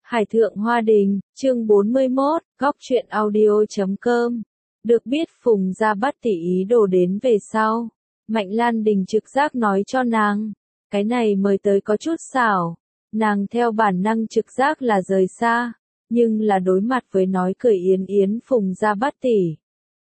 Hải thượng Hoa Đình, chương 41, góc truyện audio.com. Được biết Phùng Gia Bát tỷ ý đồ đến về sau. Mạnh Lan Đình trực giác nói cho nàng. Cái này mới tới có chút xảo. Nàng theo bản năng trực giác là rời xa. Nhưng là đối mặt với nói cười yến yến Phùng Gia Bát tỷ.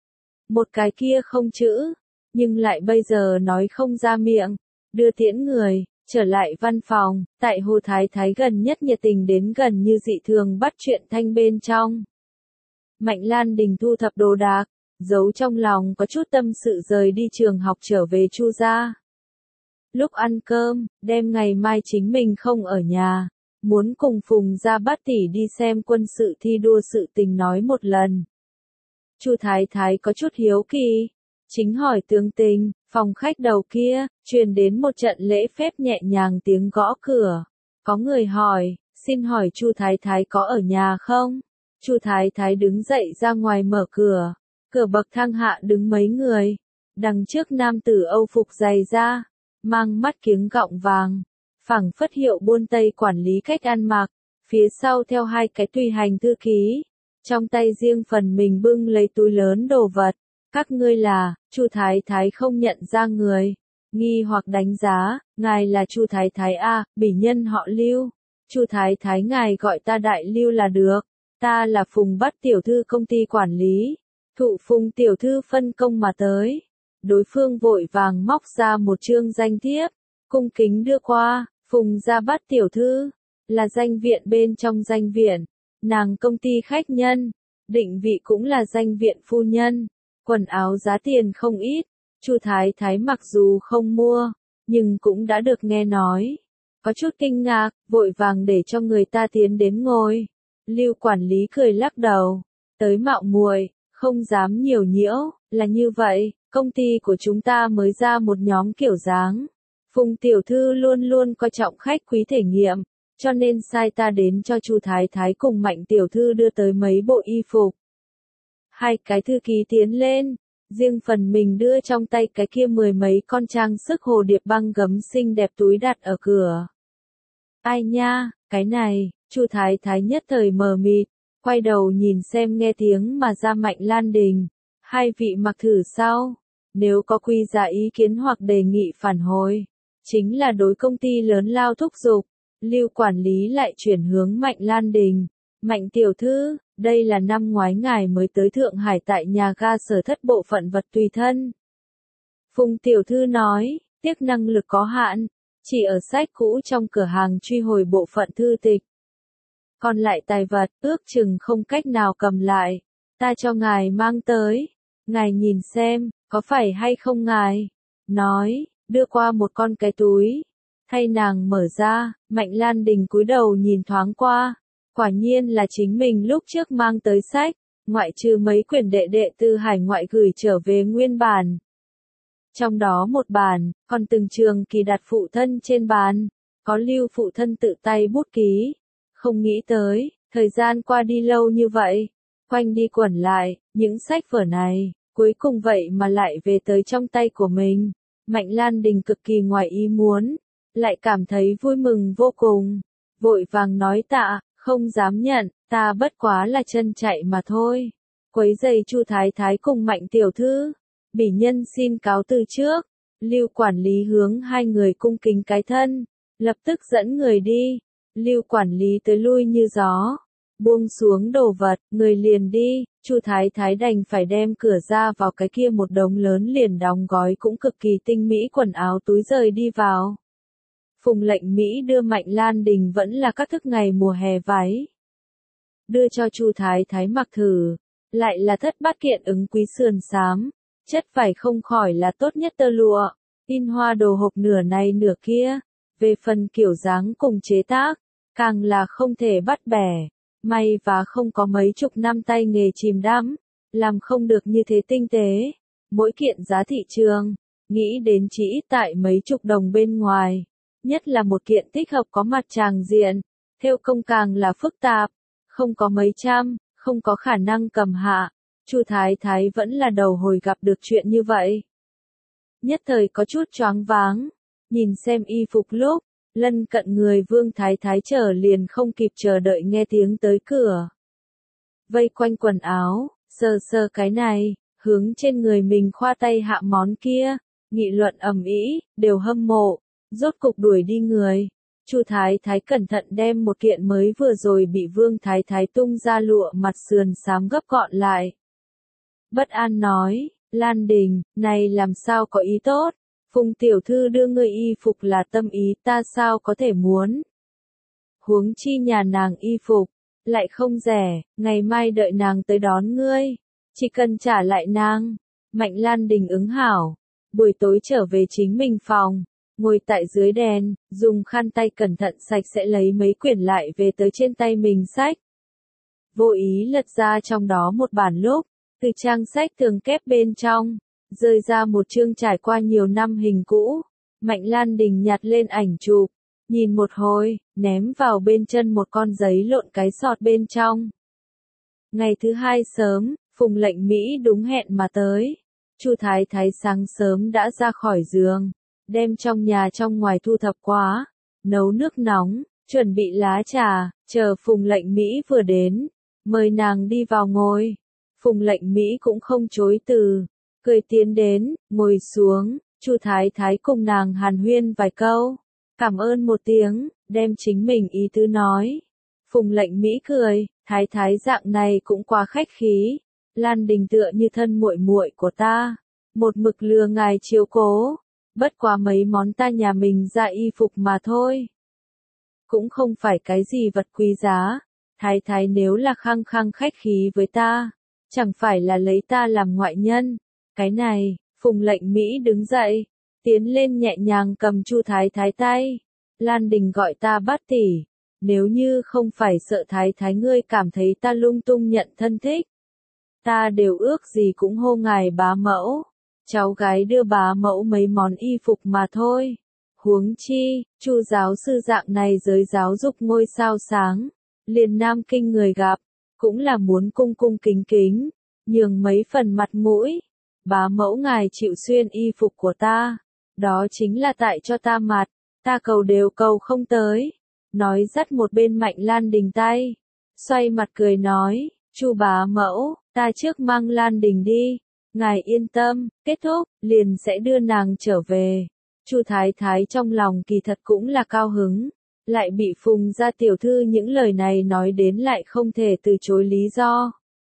Một cái kia không chữ. Nhưng lại bây giờ nói không ra miệng. Đưa tiễn người. Trở lại văn phòng, tại Hồ Thái Thái gần nhất nhiệt tình đến gần như dị thường bắt chuyện thanh bên trong. Mạnh Lan Đình thu thập đồ đạc, giấu trong lòng có chút tâm sự rời đi trường học trở về Chu gia. Lúc ăn cơm, đêm ngày mai chính mình không ở nhà, muốn cùng Phùng Gia Bát tỷ đi xem quân sự thi đua sự tình nói một lần. Chu Thái Thái có chút hiếu kỳ, chính hỏi tướng tình. Phòng khách đầu kia, truyền đến một trận lễ phép nhẹ nhàng tiếng gõ cửa. Có người hỏi, xin hỏi Chu Thái Thái có ở nhà không? Chu Thái Thái đứng dậy ra ngoài mở cửa. Cửa bậc thang hạ đứng mấy người. Đằng trước nam tử Âu phục dày da, mang mắt kiếng gọng vàng. Phảng phất hiệu buôn Tây quản lý cách ăn mặc. Phía sau theo hai cái tùy hành thư ký. Trong tay riêng phần mình bưng lấy túi lớn đồ vật. Các ngươi là, Chu Thái Thái không nhận ra người. Nghi hoặc đánh giá, ngài là Chu Thái Thái a, bỉ nhân họ Lưu. Chu Thái Thái ngài gọi ta Đại Lưu là được. Ta là Phùng Bát tiểu thư công ty quản lý. Thụ Phùng tiểu thư phân công mà tới. Đối phương vội vàng móc ra một chương danh thiếp, cung kính đưa qua. Phùng Gia Bát tiểu thư, là danh viện bên trong danh viện. Nàng công ty khách nhân, định vị cũng là danh viện phu nhân. Quần áo giá tiền không ít, Chu Thái Thái mặc dù không mua, nhưng cũng đã được nghe nói. Có chút kinh ngạc, vội vàng để cho người ta tiến đến ngồi. Lưu quản lý cười lắc đầu, tới mạo muội, không dám nhiều nhiễu, là như vậy, công ty của chúng ta mới ra một nhóm kiểu dáng. Phùng tiểu thư luôn luôn coi trọng khách quý thể nghiệm, cho nên sai ta đến cho Chu Thái Thái cùng Mạnh tiểu thư đưa tới mấy bộ y phục. Hai cái thư ký tiến lên, riêng phần mình đưa trong tay cái kia mười mấy con trang sức hồ điệp băng gấm xinh đẹp túi đặt ở cửa. Ai nha, cái này, Chu Thái Thái nhất thời mờ mịt, quay đầu nhìn xem nghe tiếng mà ra Mạnh Lan Đình. Hai vị mặc thử sau, nếu có quy ra ý kiến hoặc đề nghị phản hồi, chính là đối công ty lớn lao thúc giục. Lưu quản lý lại chuyển hướng Mạnh Lan Đình. Mạnh tiểu thư, đây là năm ngoái ngài mới tới Thượng Hải tại nhà ga Sở Thất bộ phận vật tùy thân. Phùng tiểu thư nói, tiếc năng lực có hạn, chỉ ở sách cũ trong cửa hàng truy hồi bộ phận thư tịch. Còn lại tài vật, ước chừng không cách nào cầm lại, ta cho ngài mang tới, ngài nhìn xem, có phải hay không ngài? Nói, đưa qua một con cái túi, thay nàng mở ra, Mạnh Lan Đình cúi đầu nhìn thoáng qua. Quả nhiên là chính mình lúc trước mang tới sách, ngoại trừ mấy quyển đệ từ hải ngoại gửi trở về nguyên bản. Trong đó một bản, còn từng trường kỳ đặt phụ thân trên bàn, có Lưu phụ thân tự tay bút ký. Không nghĩ tới, thời gian qua đi lâu như vậy, quanh đi quẩn lại, những sách vở này, cuối cùng vậy mà lại về tới trong tay của mình. Mạnh Lan Đình cực kỳ ngoài ý muốn, lại cảm thấy vui mừng vô cùng, vội vàng nói tạ. Không dám nhận, ta bất quá là chân chạy mà thôi. Quấy giày Chu Thái Thái cùng Mạnh tiểu thư. Bỉ nhân xin cáo từ trước. Lưu quản lý hướng hai người cung kính cái thân, lập tức dẫn người đi. Lưu quản lý tới lui như gió, buông xuống đồ vật, người liền đi. Chu Thái Thái đành phải đem cửa ra vào cái kia một đống lớn liền đóng gói cũng cực kỳ tinh mỹ quần áo túi rời đi vào. Phùng lệnh Mỹ đưa Mạnh Lan Đình vẫn là các thức ngày mùa hè váy. Đưa cho Chu Thái Thái mặc thử, lại là thất bát kiện ứng quý sườn xám, chất vải không khỏi là tốt nhất tơ lụa, in hoa đồ hộp nửa này nửa kia, về phần kiểu dáng cùng chế tác, càng là không thể bắt bẻ, may và không có mấy chục năm tay nghề chìm đắm, làm không được như thế tinh tế, mỗi kiện giá thị trường, nghĩ đến chỉ ít tại mấy chục đồng bên ngoài. Nhất là một kiện tích hợp có mặt tràng diện, thêu công càng là phức tạp, không có mấy trăm, không có khả năng cầm hạ. Chu Thái Thái vẫn là đầu hồi gặp được chuyện như vậy. Nhất thời có chút choáng váng, nhìn xem y phục lúc, Lân cận người Vương Thái Thái chờ liền không kịp chờ đợi nghe tiếng tới cửa. Vây quanh quần áo, sờ sờ cái này, hướng trên người mình khoa tay hạ món kia, nghị luận ầm ĩ, đều hâm mộ, rốt cục đuổi đi người. Chu Thái Thái cẩn thận đem một kiện mới vừa rồi bị Vương Thái Thái tung ra lụa mặt sườn xám gấp gọn lại. Bất an nói, Lan Đình, này làm sao có ý tốt, Phùng tiểu thư đưa ngươi y phục là tâm ý ta sao có thể muốn. Huống chi nhà nàng y phục, lại không rẻ, ngày mai đợi nàng tới đón ngươi, chỉ cần trả lại nàng. Mạnh Lan Đình ứng hảo, buổi tối trở về chính mình phòng, ngồi tại dưới đèn, dùng khăn tay cẩn thận sạch sẽ lấy mấy quyển lại về tới trên tay mình sách. Vô ý lật ra trong đó một bản lúc, từ trang sách tường kép bên trong, rơi ra một chương trải qua nhiều năm hình cũ. Mạnh Lan Đình nhặt lên ảnh chụp, nhìn một hồi, ném vào bên chân một con giấy lộn cái sọt bên trong. Ngày thứ hai sớm, Phùng Lệnh Mỹ đúng hẹn mà tới. Chu Thái Thái sáng sớm đã ra khỏi giường, đem trong nhà trong ngoài thu thập quá, nấu nước nóng, chuẩn bị lá trà, chờ Phùng Lệnh Mỹ vừa đến, mời nàng đi vào ngồi. Phùng Lệnh Mỹ cũng không chối từ, cười tiến đến, ngồi xuống, Chu Thái Thái cùng nàng hàn huyên vài câu, cảm ơn một tiếng, đem chính mình ý tứ nói. Phùng Lệnh Mỹ cười, Thái Thái dạng này cũng quá khách khí, Lan Đình tựa như thân muội muội của ta, một mực lừa ngài chiếu cố, bất quá mấy món ta nhà mình ra y phục mà thôi. Cũng không phải cái gì vật quý giá, Thái Thái nếu là khăng khăng khách khí với ta, chẳng phải là lấy ta làm ngoại nhân. Cái này, Phùng Lệnh Mỹ đứng dậy, tiến lên nhẹ nhàng cầm Chu Thái Thái tay. Lan Đình gọi ta bát tỷ, nếu như không phải sợ Thái Thái ngươi cảm thấy ta lung tung nhận thân thích, ta đều ước gì cũng hô ngài bá mẫu. Cháu gái đưa bá mẫu mấy món y phục mà thôi. Huống chi, Chu giáo sư dạng này giới giáo dục ngôi sao sáng, liền Nam Kinh người gặp, cũng là muốn cung cung kính kính, nhường mấy phần mặt mũi. Bá mẫu ngài chịu xuyên y phục của ta, đó chính là tại cho ta mặt, ta cầu đều cầu không tới. Nói dắt một bên Mạnh Lan Đình tay, xoay mặt cười nói, Chu bá mẫu, ta trước mang Lan Đình đi, ngài yên tâm, kết thúc, liền sẽ đưa nàng trở về. Chu Thái Thái trong lòng kỳ thật cũng là cao hứng, lại bị Phùng gia tiểu thư những lời này nói đến lại không thể từ chối lý do.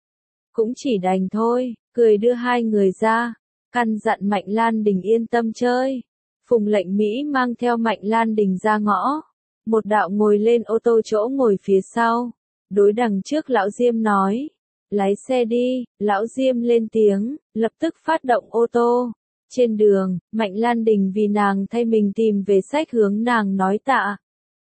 Cũng chỉ đành thôi, cười đưa hai người ra, căn dặn Mạnh Lan Đình yên tâm chơi. Phùng Lệnh Mỹ mang theo Mạnh Lan Đình ra ngõ, một đạo ngồi lên ô tô chỗ ngồi phía sau, đối đằng trước lão Diêm nói, lái xe đi. Lão Diêm lên tiếng, lập tức phát động ô tô. Trên đường, Mạnh Lan Đình vì nàng thay mình tìm về sách hướng nàng nói tạ.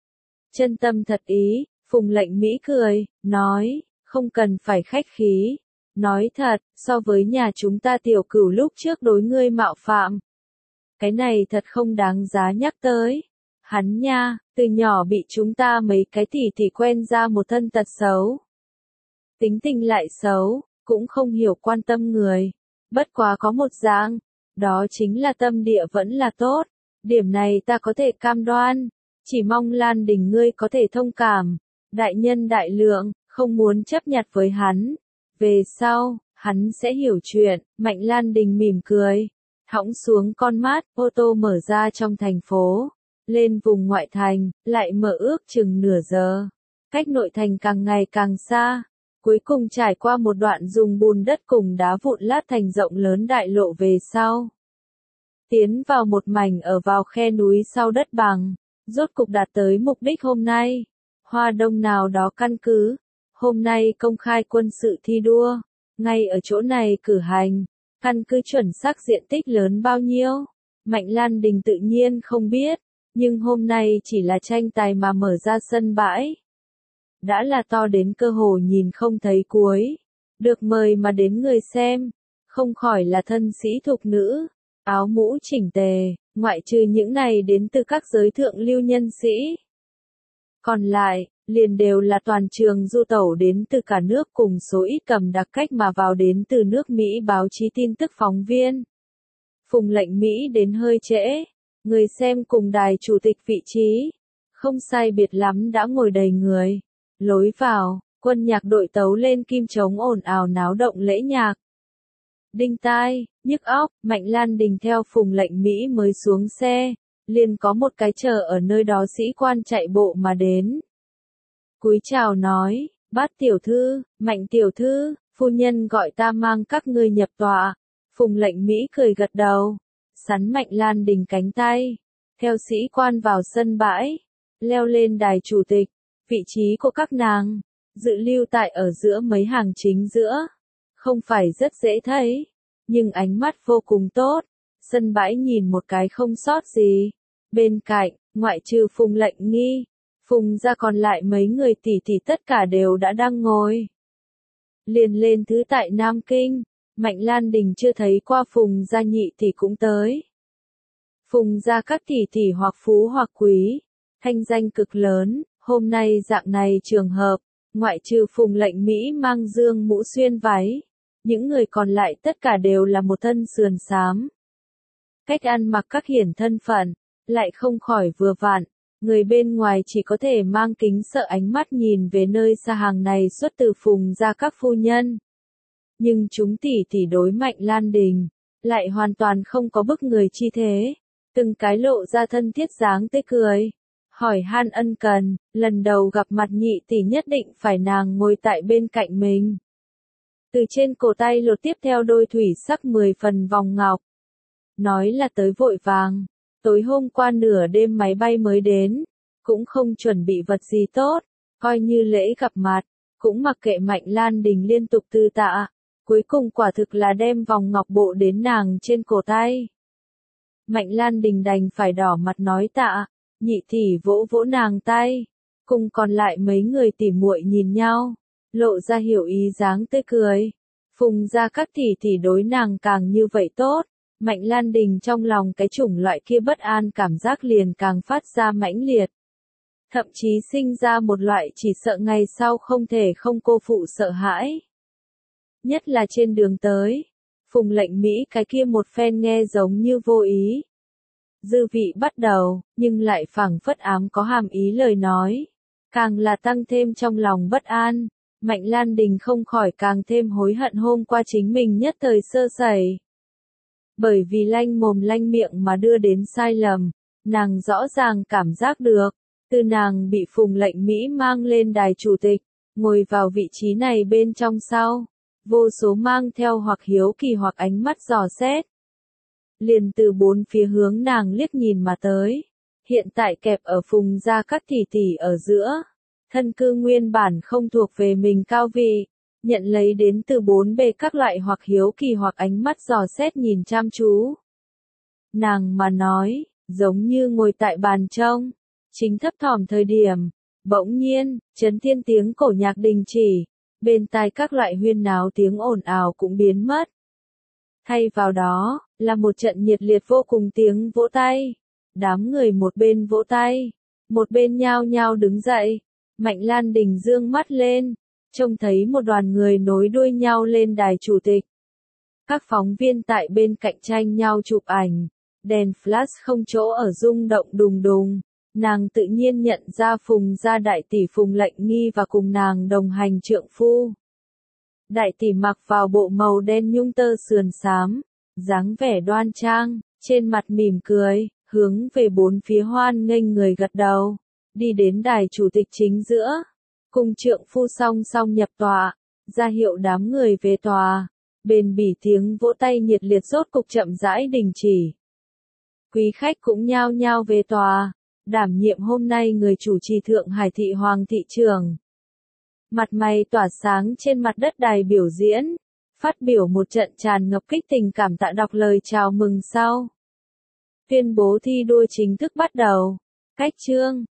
Chân tâm thật ý, Phùng Lệnh Mỹ cười, nói, không cần phải khách khí. Nói thật, so với nhà chúng ta tiểu cửu lúc trước đối ngươi mạo phạm, cái này thật không đáng giá nhắc tới. Hắn nha, từ nhỏ bị chúng ta mấy cái tỷ tỷ quen ra một thân tật xấu. Tính tình lại xấu, cũng không hiểu quan tâm người. Bất quá có một dạng, đó chính là tâm địa vẫn là tốt. Điểm này ta có thể cam đoan, chỉ mong Lan Đình ngươi có thể thông cảm. Đại nhân đại lượng, không muốn chấp nhặt với hắn. Về sau, hắn sẽ hiểu chuyện. Mạnh Lan Đình mỉm cười, hõng xuống con mắt, ô tô mở ra trong thành phố, lên vùng ngoại thành, lại mở ước chừng nửa giờ. Cách nội thành càng ngày càng xa, cuối cùng trải qua một đoạn dùng bùn đất cùng đá vụn lát thành rộng lớn đại lộ về sau. Tiến vào một mảnh ở vào khe núi sau đất bằng, rốt cục đạt tới mục đích hôm nay. Hoa Đông nào đó căn cứ, hôm nay công khai quân sự thi đua, ngay ở chỗ này cử hành. Căn cứ chuẩn xác diện tích lớn bao nhiêu, Mạnh Lan Đình tự nhiên không biết, nhưng hôm nay chỉ là tranh tài mà mở ra sân bãi. Đã là to đến cơ hồ nhìn không thấy cuối, được mời mà đến người xem, không khỏi là thân sĩ thục nữ, áo mũ chỉnh tề, ngoại trừ những này đến từ các giới thượng lưu nhân sĩ. Còn lại, liền đều là toàn trường du tẩu đến từ cả nước cùng số ít cầm đặc cách mà vào đến từ nước Mỹ báo chí tin tức phóng viên. Phùng Lệnh Mỹ đến hơi trễ, người xem cùng đài chủ tịch vị trí, Không sai biệt lắm đã ngồi đầy người. Lối vào, quân nhạc đội tấu lên kim trống ồn ào náo động lễ nhạc. Đinh tai, nhức óc, Mạnh Lan Đình theo Phùng Lệnh Mỹ mới xuống xe, liền có một cái chờ ở nơi đó sĩ quan chạy bộ mà đến. Cúi chào nói, Bát tiểu thư, Mạnh tiểu thư, phu nhân gọi ta mang các ngươi nhập tọa. Phùng Lệnh Mỹ cười gật đầu, sắn Mạnh Lan Đình cánh tay, theo sĩ quan vào sân bãi, leo lên đài chủ tịch, vị trí của các nàng, dự lưu tại ở giữa mấy hàng chính giữa. Không phải rất dễ thấy, nhưng ánh mắt vô cùng tốt, sân bãi nhìn một cái không sót gì. Bên cạnh, ngoại trừ Phùng Lệnh Nghi, Phùng ra còn lại mấy người tỷ tỷ tất cả đều đã đang ngồi. Liền lên thứ tại Nam Kinh, Mạnh Lan Đình chưa thấy qua Phùng gia nhị tỷ cũng tới. Phùng ra các tỷ tỷ hoặc phú hoặc quý, thanh danh cực lớn, hôm nay dạng này trường hợp, ngoại trừ Phùng Lệnh Mỹ mang dương mũ xuyên váy, những người còn lại tất cả đều là một thân sườn xám. Cách ăn mặc các hiển thân phận, lại không khỏi vừa vặn, người bên ngoài chỉ có thể mang kính sợ ánh mắt nhìn về nơi xa hàng này xuất từ Phùng ra các phu nhân. Nhưng chúng tỷ tỷ đối Mạnh Lan Đình, lại hoàn toàn không có bức người chi thế, từng cái lộ ra thân thiết dáng tươi cười. Hỏi han ân cần, lần đầu gặp mặt nhị tỷ nhất định phải nàng ngồi tại bên cạnh mình. Từ trên cổ tay lột tiếp theo đôi thủy sắc 10 phần vòng ngọc. Nói là tới vội vàng, tối hôm qua nửa đêm máy bay mới đến, cũng không chuẩn bị vật gì tốt, coi như lễ gặp mặt, cũng mặc kệ Mạnh Lan Đình liên tục tư tạ, cuối cùng quả thực là đem vòng ngọc bộ đến nàng trên cổ tay. Mạnh Lan Đình đành phải đỏ mặt nói tạ, nhị tỷ vỗ vỗ nàng tay, cùng còn lại mấy người tỉ muội nhìn nhau, lộ ra hiểu ý dáng tươi cười. Phùng ra các tỷ tỷ đối nàng càng như vậy tốt, Mạnh Lan Đình trong lòng cái chủng loại kia bất an cảm giác liền càng phát ra mãnh liệt. Thậm chí sinh ra một loại chỉ sợ ngày sau không thể không cô phụ sợ hãi. Nhất là trên đường tới, Phùng Lệnh Mỹ cái kia một phen nghe giống như vô ý. Dư vị bắt đầu, nhưng lại phảng phất ám có hàm ý lời nói. Càng là tăng thêm trong lòng bất an, Mạnh Lan Đình không khỏi càng thêm hối hận hôm qua chính mình nhất thời sơ sẩy. Bởi vì lanh mồm lanh miệng mà đưa đến sai lầm, nàng rõ ràng cảm giác được, từ nàng bị Phùng Lệnh Mỹ mang lên đài chủ tịch, ngồi vào vị trí này bên trong sau, vô số mang theo hoặc hiếu kỳ hoặc ánh mắt dò xét. Liền từ bốn phía hướng nàng liếc nhìn mà tới, hiện tại kẹp ở Phùng ra các tỷ tỷ ở giữa, thân cư nguyên bản không thuộc về mình cao vị, nhận lấy đến từ bốn bề các loại hoặc hiếu kỳ hoặc ánh mắt dò xét nhìn chăm chú. Nàng mà nói, giống như ngồi tại bàn trông, chính thấp thỏm thời điểm, bỗng nhiên, chấn thiên tiếng cổ nhạc đình chỉ, bên tai các loại huyên náo tiếng ồn ào cũng biến mất. Thay vào đó, là một trận nhiệt liệt vô cùng tiếng vỗ tay. Đám người một bên vỗ tay, một bên nhao nhao đứng dậy. Mạnh Lan Đình dương mắt lên, trông thấy một đoàn người nối đuôi nhau lên đài chủ tịch. Các phóng viên tại bên cạnh tranh nhau chụp ảnh, đèn flash không chỗ ở rung động đùng đùng. Nàng tự nhiên nhận ra Phùng gia đại tỷ Phùng Lệnh Nghi và cùng nàng đồng hành trượng phu. Đại tỷ mặc vào bộ màu đen nhung tơ sườn xám, dáng vẻ đoan trang, trên mặt mỉm cười, hướng về bốn phía hoan nghênh người gật đầu, đi đến đài chủ tịch chính giữa, cùng trượng phu song song nhập tọa, ra hiệu đám người về tòa, bền bỉ tiếng vỗ tay nhiệt liệt rốt cục chậm rãi đình chỉ. Quý khách cũng nhao nhao về tòa, đảm nhiệm hôm nay người chủ trì Thượng Hải thị Hoàng thị trưởng. Mặt mày tỏa sáng trên mặt đất đài biểu diễn, phát biểu một trận tràn ngập kích tình cảm tạ đọc lời chào mừng sau. Tuyên bố thi đua chính thức bắt đầu. Cách chương